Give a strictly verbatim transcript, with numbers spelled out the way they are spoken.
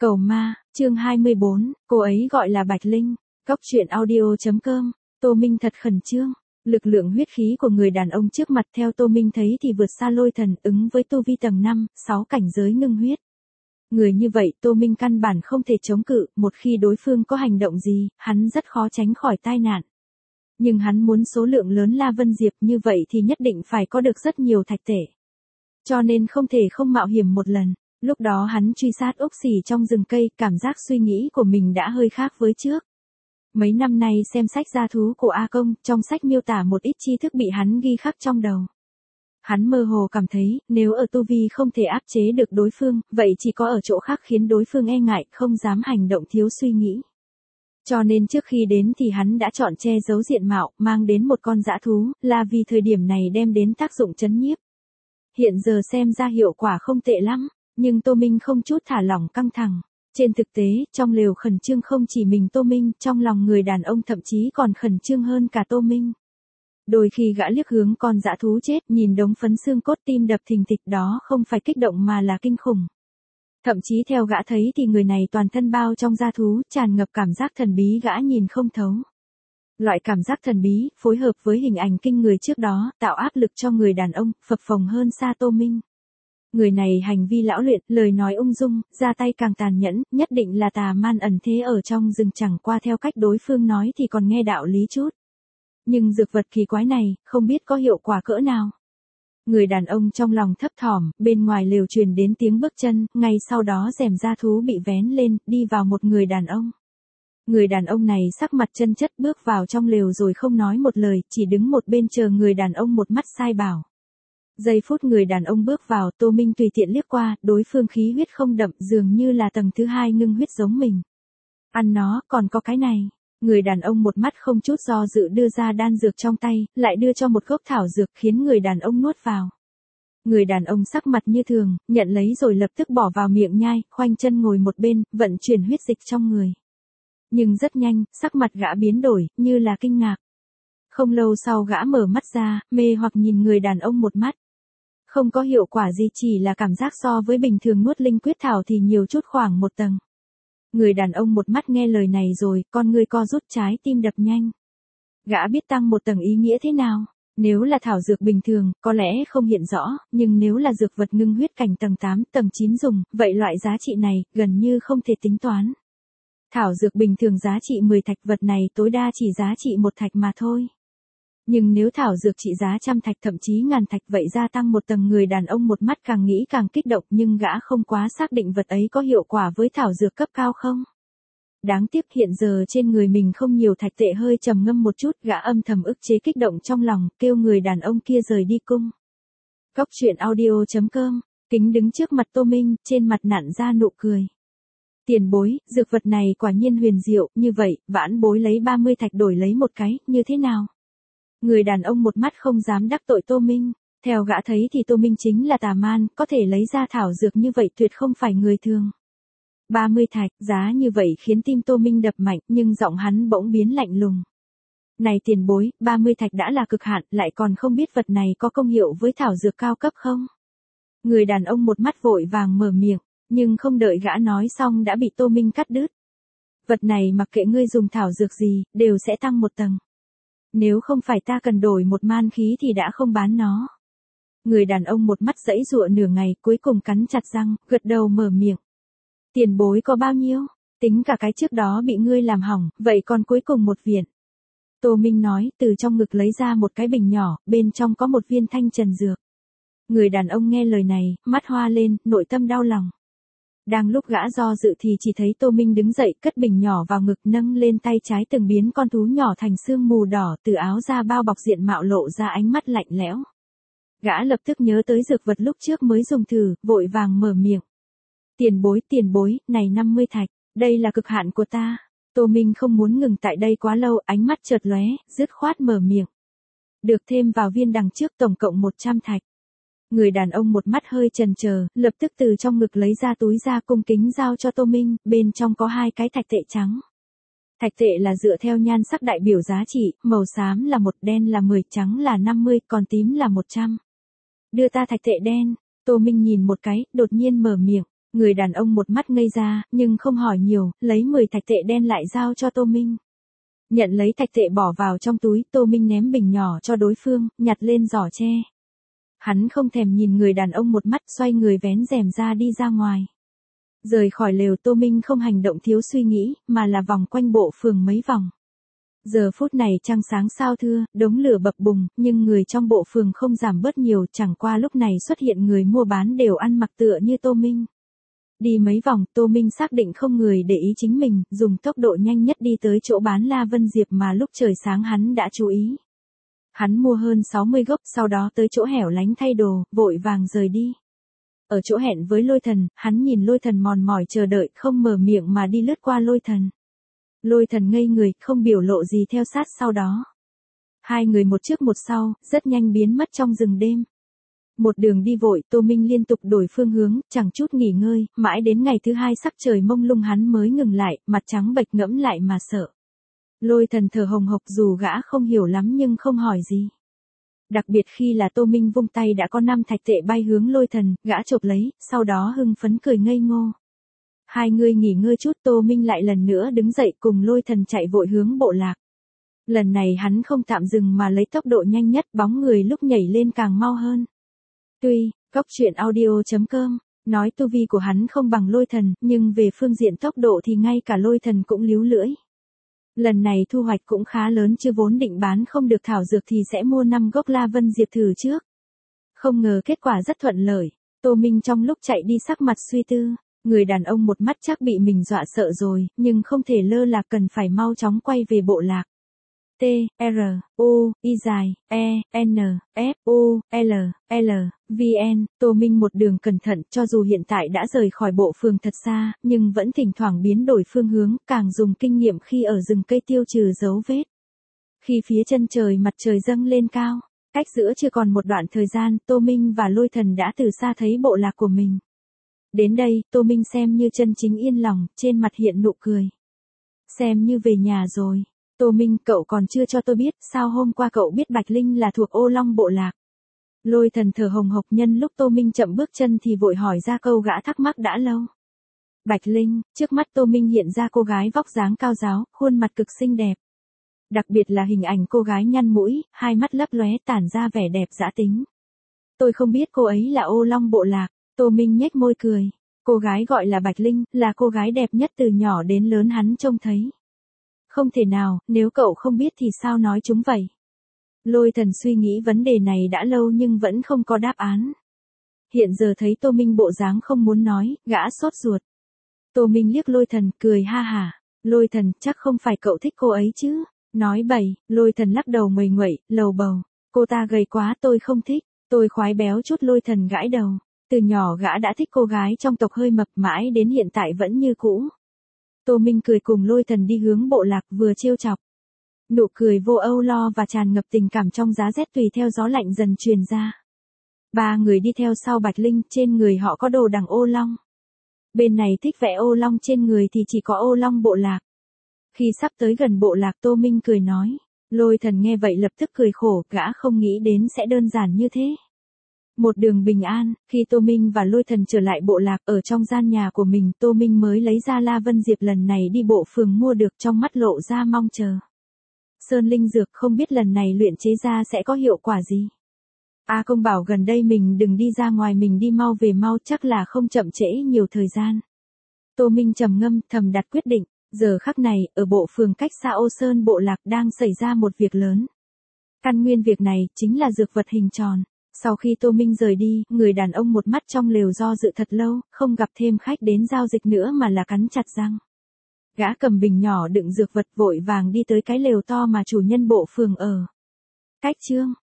Cầu ma, chương hai mươi bốn, cô ấy gọi là Bạch Linh. Cóc truyện audio.com, Tô Minh thật khẩn trương. Lực lượng huyết khí của người đàn ông trước mặt theo Tô Minh thấy thì vượt xa lôi thần, ứng với tu vi tầng năm, sáu cảnh giới ngưng huyết. Người như vậy Tô Minh căn bản không thể chống cự, một khi đối phương có hành động gì, hắn rất khó tránh khỏi tai nạn. Nhưng hắn muốn số lượng lớn La Vân Diệp như vậy thì nhất định phải có được rất nhiều thạch tệ. Cho nên không thể không mạo hiểm một lần. Lúc đó hắn truy sát Úc Xỉ trong rừng cây, cảm giác suy nghĩ của mình đã hơi khác với trước. Mấy năm nay xem sách gia thú của A Công, trong sách miêu tả một ít tri thức bị hắn ghi khắc trong đầu. Hắn mơ hồ cảm thấy, nếu ở tu vi không thể áp chế được đối phương, vậy chỉ có ở chỗ khác khiến đối phương e ngại, không dám hành động thiếu suy nghĩ. Cho nên trước khi đến thì hắn đã chọn che giấu diện mạo, mang đến một con dã thú, là vì thời điểm này đem đến tác dụng trấn nhiếp. Hiện giờ xem ra hiệu quả không tệ lắm. Nhưng Tô Minh không chút thả lỏng căng thẳng. Trên thực tế, trong lều khẩn trương không chỉ mình Tô Minh, trong lòng người đàn ông thậm chí còn khẩn trương hơn cả Tô Minh. Đôi khi gã liếc hướng con dã thú chết, nhìn đống phấn xương cốt tim đập thình thịch đó không phải kích động mà là kinh khủng. Thậm chí theo gã thấy thì người này toàn thân bao trong da thú, tràn ngập cảm giác thần bí gã nhìn không thấu. Loại cảm giác thần bí, phối hợp với hình ảnh kinh người trước đó, tạo áp lực cho người đàn ông, phập phồng hơn xa Tô Minh. Người này hành vi lão luyện, lời nói ung dung, ra tay càng tàn nhẫn, nhất định là tà man ẩn thế ở trong rừng, chẳng qua theo cách đối phương nói thì còn nghe đạo lý chút. Nhưng dược vật kỳ quái này, không biết có hiệu quả cỡ nào. Người đàn ông trong lòng thấp thỏm, bên ngoài lều truyền đến tiếng bước chân, ngay sau đó rèm da thú bị vén lên, đi vào một người đàn ông. Người đàn ông này sắc mặt chân chất bước vào trong lều rồi không nói một lời, chỉ đứng một bên chờ người đàn ông một mắt sai bảo. Giây phút người đàn ông bước vào, Tô Minh tùy tiện liếc qua, đối phương khí huyết không đậm, dường như là tầng thứ hai ngưng huyết giống mình. Ăn nó, còn có cái này. Người đàn ông một mắt không chút do dự đưa ra đan dược trong tay, lại đưa cho một gốc thảo dược khiến người đàn ông nuốt vào. Người đàn ông sắc mặt như thường, nhận lấy rồi lập tức bỏ vào miệng nhai, khoanh chân ngồi một bên, vận chuyển huyết dịch trong người. Nhưng rất nhanh, sắc mặt gã biến đổi, như là kinh ngạc. Không lâu sau gã mở mắt ra, mê hoặc nhìn người đàn ông một mắt. Không có hiệu quả gì, chỉ là cảm giác so với bình thường nuốt linh quyết thảo thì nhiều chút khoảng một tầng. Người đàn ông một mắt nghe lời này rồi, con người co rút, trái tim đập nhanh. Gã biết tăng một tầng ý nghĩa thế nào. Nếu là thảo dược bình thường, có lẽ không hiện rõ, nhưng nếu là dược vật ngưng huyết cảnh tầng tám, tầng chín dùng, vậy loại giá trị này, gần như không thể tính toán. Thảo dược bình thường giá trị mười thạch, vật này tối đa chỉ giá trị một thạch mà thôi. Nhưng nếu thảo dược trị giá trăm thạch thậm chí ngàn thạch, vậy gia tăng một tầng. Người đàn ông một mắt càng nghĩ càng kích động, nhưng gã không quá xác định vật ấy có hiệu quả với thảo dược cấp cao không. Đáng tiếc hiện giờ trên người mình không nhiều thạch tệ, hơi trầm ngâm một chút, gã âm thầm ức chế kích động trong lòng, kêu người đàn ông kia rời đi cung. Cóc truyện audio.com, Kính đứng trước mặt Tô Minh, trên mặt nặn ra nụ cười. Tiền bối, dược vật này quả nhiên huyền diệu, như vậy, vãn bối lấy ba mươi thạch đổi lấy một cái, như thế nào? Người đàn ông một mắt không dám đắc tội Tô Minh, theo gã thấy thì Tô Minh chính là tà man, có thể lấy ra thảo dược như vậy tuyệt không phải người thường. ba mươi thạch, giá như vậy khiến tim Tô Minh đập mạnh, nhưng giọng hắn bỗng biến lạnh lùng. Này tiền bối, ba mươi thạch đã là cực hạn, lại còn không biết vật này có công hiệu với thảo dược cao cấp không? Người đàn ông một mắt vội vàng mở miệng, nhưng không đợi gã nói xong đã bị Tô Minh cắt đứt. Vật này mặc kệ ngươi dùng thảo dược gì, đều sẽ tăng một tầng. Nếu không phải ta cần đổi một man khí thì đã không bán nó. Người đàn ông một mắt giãy giụa nửa ngày, cuối cùng cắn chặt răng, gật đầu mở miệng. Tiền bối có bao nhiêu? Tính cả cái trước đó bị ngươi làm hỏng, vậy còn cuối cùng một viện. Tô Minh nói, từ trong ngực lấy ra một cái bình nhỏ, bên trong có một viên thanh trần dược. Người đàn ông nghe lời này, mắt hoa lên, nội tâm đau lòng. Đang lúc gã do dự thì chỉ thấy Tô Minh đứng dậy, cất bình nhỏ vào ngực, nâng lên tay trái từng biến con thú nhỏ thành sương mù đỏ, từ áo da bao bọc diện mạo lộ ra ánh mắt lạnh lẽo. Gã lập tức nhớ tới dược vật lúc trước mới dùng thử, vội vàng mở miệng. Tiền bối, tiền bối, này năm mươi thạch, đây là cực hạn của ta. Tô Minh không muốn ngừng tại đây quá lâu, ánh mắt chợt lóe, dứt khoát mở miệng. Được thêm vào viên đằng trước tổng cộng một trăm thạch. Người đàn ông một mắt hơi chần chờ, lập tức từ trong ngực lấy ra túi ra cung kính giao cho Tô Minh, bên trong có hai cái thạch tệ trắng. Thạch tệ là dựa theo nhan sắc đại biểu giá trị, màu xám là một, đen là mười, trắng là năm mươi, còn tím là một trăm. Đưa ta thạch tệ đen. Tô Minh nhìn một cái, đột nhiên mở miệng. Người đàn ông một mắt ngây ra, nhưng không hỏi nhiều, lấy mười thạch tệ đen lại giao cho Tô Minh. Nhận lấy thạch tệ bỏ vào trong túi, Tô Minh ném bình nhỏ cho đối phương, nhặt lên giỏ tre. Hắn không thèm nhìn người đàn ông một mắt, xoay người vén rèm ra đi ra ngoài. Rời khỏi lều, Tô Minh không hành động thiếu suy nghĩ, mà là vòng quanh bộ phường mấy vòng. Giờ phút này trăng sáng sao thưa, đống lửa bập bùng, nhưng người trong bộ phường không giảm bớt nhiều, chẳng qua lúc này xuất hiện người mua bán đều ăn mặc tựa như Tô Minh. Đi mấy vòng, Tô Minh xác định không người để ý chính mình, dùng tốc độ nhanh nhất đi tới chỗ bán La Vân Diệp mà lúc trời sáng hắn đã chú ý. Hắn mua hơn sáu mươi gốc, sau đó tới chỗ hẻo lánh thay đồ, vội vàng rời đi. Ở chỗ hẹn với Lôi Thần, hắn nhìn Lôi Thần mòn mỏi chờ đợi, không mở miệng mà đi lướt qua Lôi Thần. Lôi Thần ngây người, không biểu lộ gì theo sát sau đó. Hai người một trước một sau, rất nhanh biến mất trong rừng đêm. Một đường đi vội, Tô Minh liên tục đổi phương hướng, chẳng chút nghỉ ngơi, mãi đến ngày thứ hai sắc trời mông lung hắn mới ngừng lại, mặt trắng bệch ngẫm lại mà sợ. Lôi Thần thở hồng hộc dù gã không hiểu lắm nhưng không hỏi gì. Đặc biệt khi là Tô Minh vung tay đã có năm thạch tệ bay hướng Lôi Thần, gã chộp lấy, sau đó hưng phấn cười ngây ngô. Hai người nghỉ ngơi chút, Tô Minh lại lần nữa đứng dậy cùng Lôi Thần chạy vội hướng bộ lạc. Lần này hắn không tạm dừng mà lấy tốc độ nhanh nhất, bóng người lúc nhảy lên càng mau hơn. Tuy, Cốc Truyện Audio chấm com, nói tu vi của hắn không bằng Lôi Thần, nhưng về phương diện tốc độ thì ngay cả Lôi Thần cũng líu lưỡi. Lần này thu hoạch cũng khá lớn chứ vốn định bán không được thảo dược thì sẽ mua năm gốc La Vân Diệp thử trước. Không ngờ kết quả rất thuận lợi, Tô Minh trong lúc chạy đi sắc mặt suy tư, người đàn ông một mắt chắc bị mình dọa sợ rồi, nhưng không thể lơ là cần phải mau chóng quay về bộ lạc. T, R, U, I dài, E, N, F, U, L, L, V N, Tô Minh một đường cẩn thận cho dù hiện tại đã rời khỏi bộ phường thật xa, nhưng vẫn thỉnh thoảng biến đổi phương hướng, càng dùng kinh nghiệm khi ở rừng cây tiêu trừ dấu vết. Khi phía chân trời mặt trời dâng lên cao, cách giữa chưa còn một đoạn thời gian, Tô Minh và Lôi Thần đã từ xa thấy bộ lạc của mình. Đến đây, Tô Minh xem như chân chính yên lòng, trên mặt hiện nụ cười. Xem như về nhà rồi. Tô Minh, cậu còn chưa cho tôi biết, sao hôm qua cậu biết Bạch Linh là thuộc Ô Long bộ lạc? Lôi Thần thở hồng hộc nhân lúc Tô Minh chậm bước chân thì vội hỏi ra câu gã thắc mắc đã lâu. Bạch Linh, trước mắt Tô Minh hiện ra cô gái vóc dáng cao ráo, khuôn mặt cực xinh đẹp. Đặc biệt là hình ảnh cô gái nhăn mũi, hai mắt lấp lóe tản ra vẻ đẹp dã tính. Tôi không biết cô ấy là Ô Long bộ lạc, Tô Minh nhếch môi cười. Cô gái gọi là Bạch Linh, là cô gái đẹp nhất từ nhỏ đến lớn hắn trông thấy. Không thể nào, nếu cậu không biết thì sao nói chúng vậy? Lôi Thần suy nghĩ vấn đề này đã lâu nhưng vẫn không có đáp án. Hiện giờ thấy Tô Minh bộ dáng không muốn nói, gã sốt ruột. Tô Minh liếc Lôi Thần, cười ha hả. Lôi Thần, chắc không phải cậu thích cô ấy chứ? Nói bậy, Lôi Thần lắc đầu nguầy nguậy, lầu bầu. Cô ta gầy quá tôi không thích, tôi khoái béo chút. Lôi Thần gãi đầu. Từ nhỏ gã đã thích cô gái trong tộc hơi mập mãi đến hiện tại vẫn như cũ. Tô Minh cười cùng Lôi Thần đi hướng bộ lạc vừa trêu chọc. Nụ cười vô âu lo và tràn ngập tình cảm trong giá rét tùy theo gió lạnh dần truyền ra. Ba người đi theo sau Bạch Linh, trên người họ có đồ đằng ô long. Bên này thích vẽ ô long trên người thì chỉ có Ô Long bộ lạc. Khi sắp tới gần bộ lạc Tô Minh cười nói. Lôi Thần nghe vậy lập tức cười khổ, gã không nghĩ đến sẽ đơn giản như thế. Một đường bình an, khi Tô Minh và Lôi Thần trở lại bộ lạc ở trong gian nhà của mình, Tô Minh mới lấy ra La Vân Diệp lần này đi bộ phường mua được, trong mắt lộ ra mong chờ. Sơn linh dược không biết lần này luyện chế ra sẽ có hiệu quả gì. A Công bảo gần đây mình đừng đi ra ngoài, mình đi mau về mau, chắc là không chậm trễ nhiều thời gian. Tô Minh trầm ngâm, thầm đặt quyết định. Giờ khắc này, ở bộ phường cách xa Ô Sơn bộ lạc đang xảy ra một việc lớn. Căn nguyên việc này chính là dược vật hình tròn. Sau khi Tô Minh rời đi, người đàn ông một mắt trong lều do dự thật lâu, không gặp thêm khách đến giao dịch nữa mà là cắn chặt răng. Gã cầm bình nhỏ đựng dược vật vội vàng đi tới cái lều to mà chủ nhân bộ phường ở. Cách chương